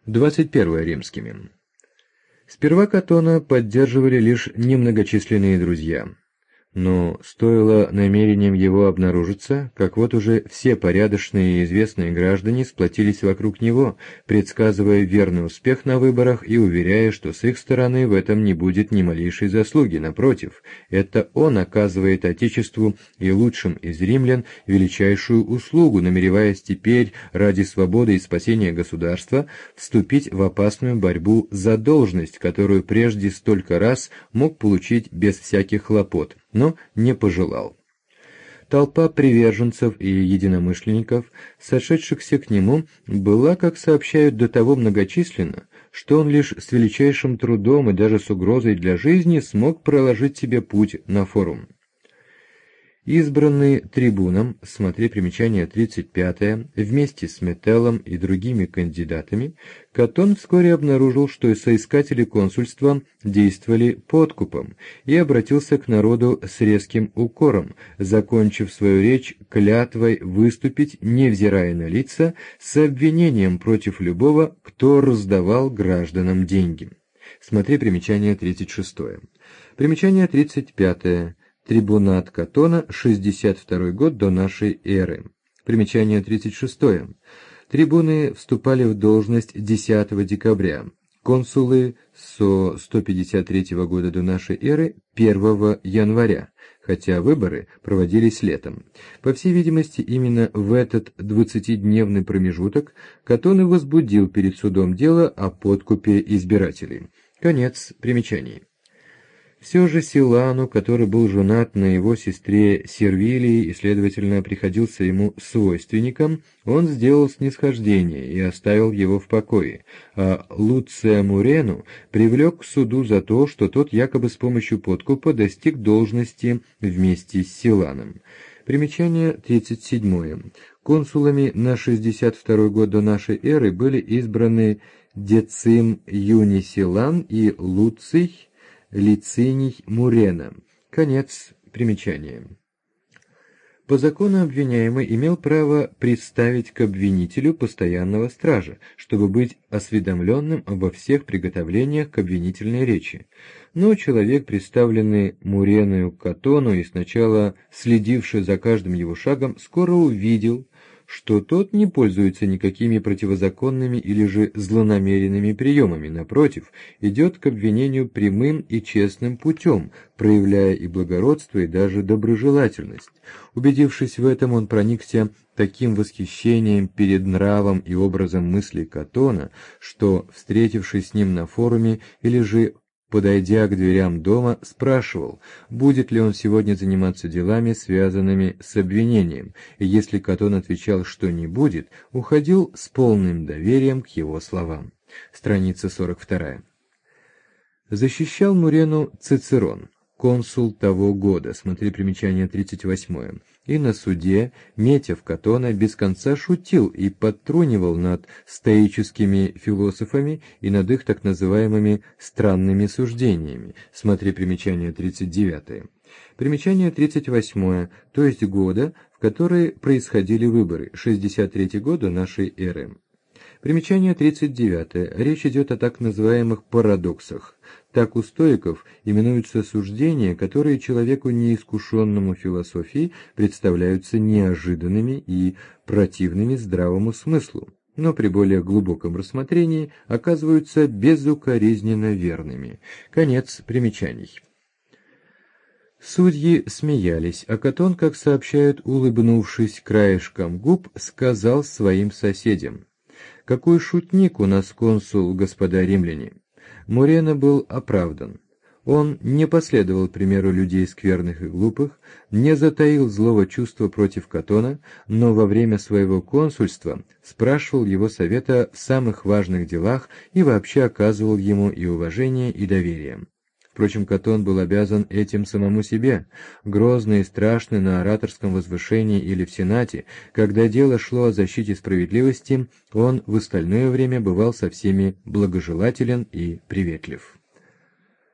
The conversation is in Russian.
21 римскими. Сперва Катона поддерживали лишь немногочисленные друзья. Но стоило намерениям его обнаружиться, как вот уже все порядочные и известные граждане сплотились вокруг него, предсказывая верный успех на выборах и уверяя, что с их стороны в этом не будет ни малейшей заслуги. Напротив, это он оказывает Отечеству и лучшим из римлян величайшую услугу, намереваясь теперь ради свободы и спасения государства вступить в опасную борьбу за должность, которую прежде столько раз мог получить без всяких хлопот, но не пожелал. Толпа приверженцев и единомышленников, сошедшихся к нему, была, как сообщают, до того многочисленна, что он лишь с величайшим трудом и даже с угрозой для жизни смог проложить себе путь на форум. Избранный трибуном, смотри примечание 35, вместе с Метеллом и другими кандидатами, Катон вскоре обнаружил, что соискатели консульства действовали подкупом, и обратился к народу с резким укором, закончив свою речь клятвой выступить, невзирая на лица, с обвинением против любого, кто раздавал гражданам деньги. Смотри примечание 36. Примечание 35. Трибунат Катона, 62 год до нашей эры. Примечание 36. Трибуны вступали в должность 10 декабря, консулы со 153 года до нашей эры 1 января, хотя выборы проводились летом. По всей видимости, именно в этот 20-дневный промежуток Катон и возбудил перед судом дело о подкупе избирателей. Конец примечаний. Все же Силану, который был женат на его сестре Сервилии и, следовательно, приходился ему свойственником, он сделал снисхождение и оставил его в покое, а Луция Мурену привлек к суду за то, что тот якобы с помощью подкупа достиг должности вместе с Силаном. Примечание 37. Консулами на 62 год до нашей эры были избраны Децим Юний Силан и Луций Лициний Мурена. Конец примечания. По закону обвиняемый имел право представить к обвинителю постоянного стража, чтобы быть осведомленным обо всех приготовлениях к обвинительной речи. Но человек, представленный Муреною к Катону и сначала следивший за каждым его шагом, скоро увидел, что тот не пользуется никакими противозаконными или же злонамеренными приемами, напротив, идет к обвинению прямым и честным путем, проявляя и благородство, и даже доброжелательность. Убедившись в этом, он проникся таким восхищением перед нравом и образом мыслей Катона, что, встретившись с ним на форуме или же подойдя к дверям дома, спрашивал, будет ли он сегодня заниматься делами, связанными с обвинением, и если Катон отвечал, что не будет, уходил с полным доверием к его словам. Страница 42. Защищал Мурену Цицерон, консул того года, смотри примечание 38, и на суде, метя в Катона, без конца шутил и подтрунивал над стоическими философами и над их так называемыми странными суждениями, смотри примечание 39. Примечание 38, то есть года, в который происходили выборы, 63 год до нашей эры. Примечание 39. Речь идет о так называемых парадоксах. Так у стоиков именуются суждения, которые человеку неискушенному в философии представляются неожиданными и противными здравому смыслу, но при более глубоком рассмотрении оказываются безукоризненно верными. Конец примечаний. Судьи смеялись, а Катон, как сообщают, улыбнувшись краешком губ, сказал своим соседям: «Какой шутник у нас консул, господа римляне!» Мурена был оправдан. Он не последовал примеру людей скверных и глупых, не затаил злого чувства против Катона, но во время своего консульства спрашивал его совета в самых важных делах и вообще оказывал ему и уважение, и доверие. Впрочем, Катон был обязан этим самому себе. Грозный и страшный на ораторском возвышении или в Сенате, когда дело шло о защите справедливости, он в остальное время бывал со всеми благожелателен и приветлив.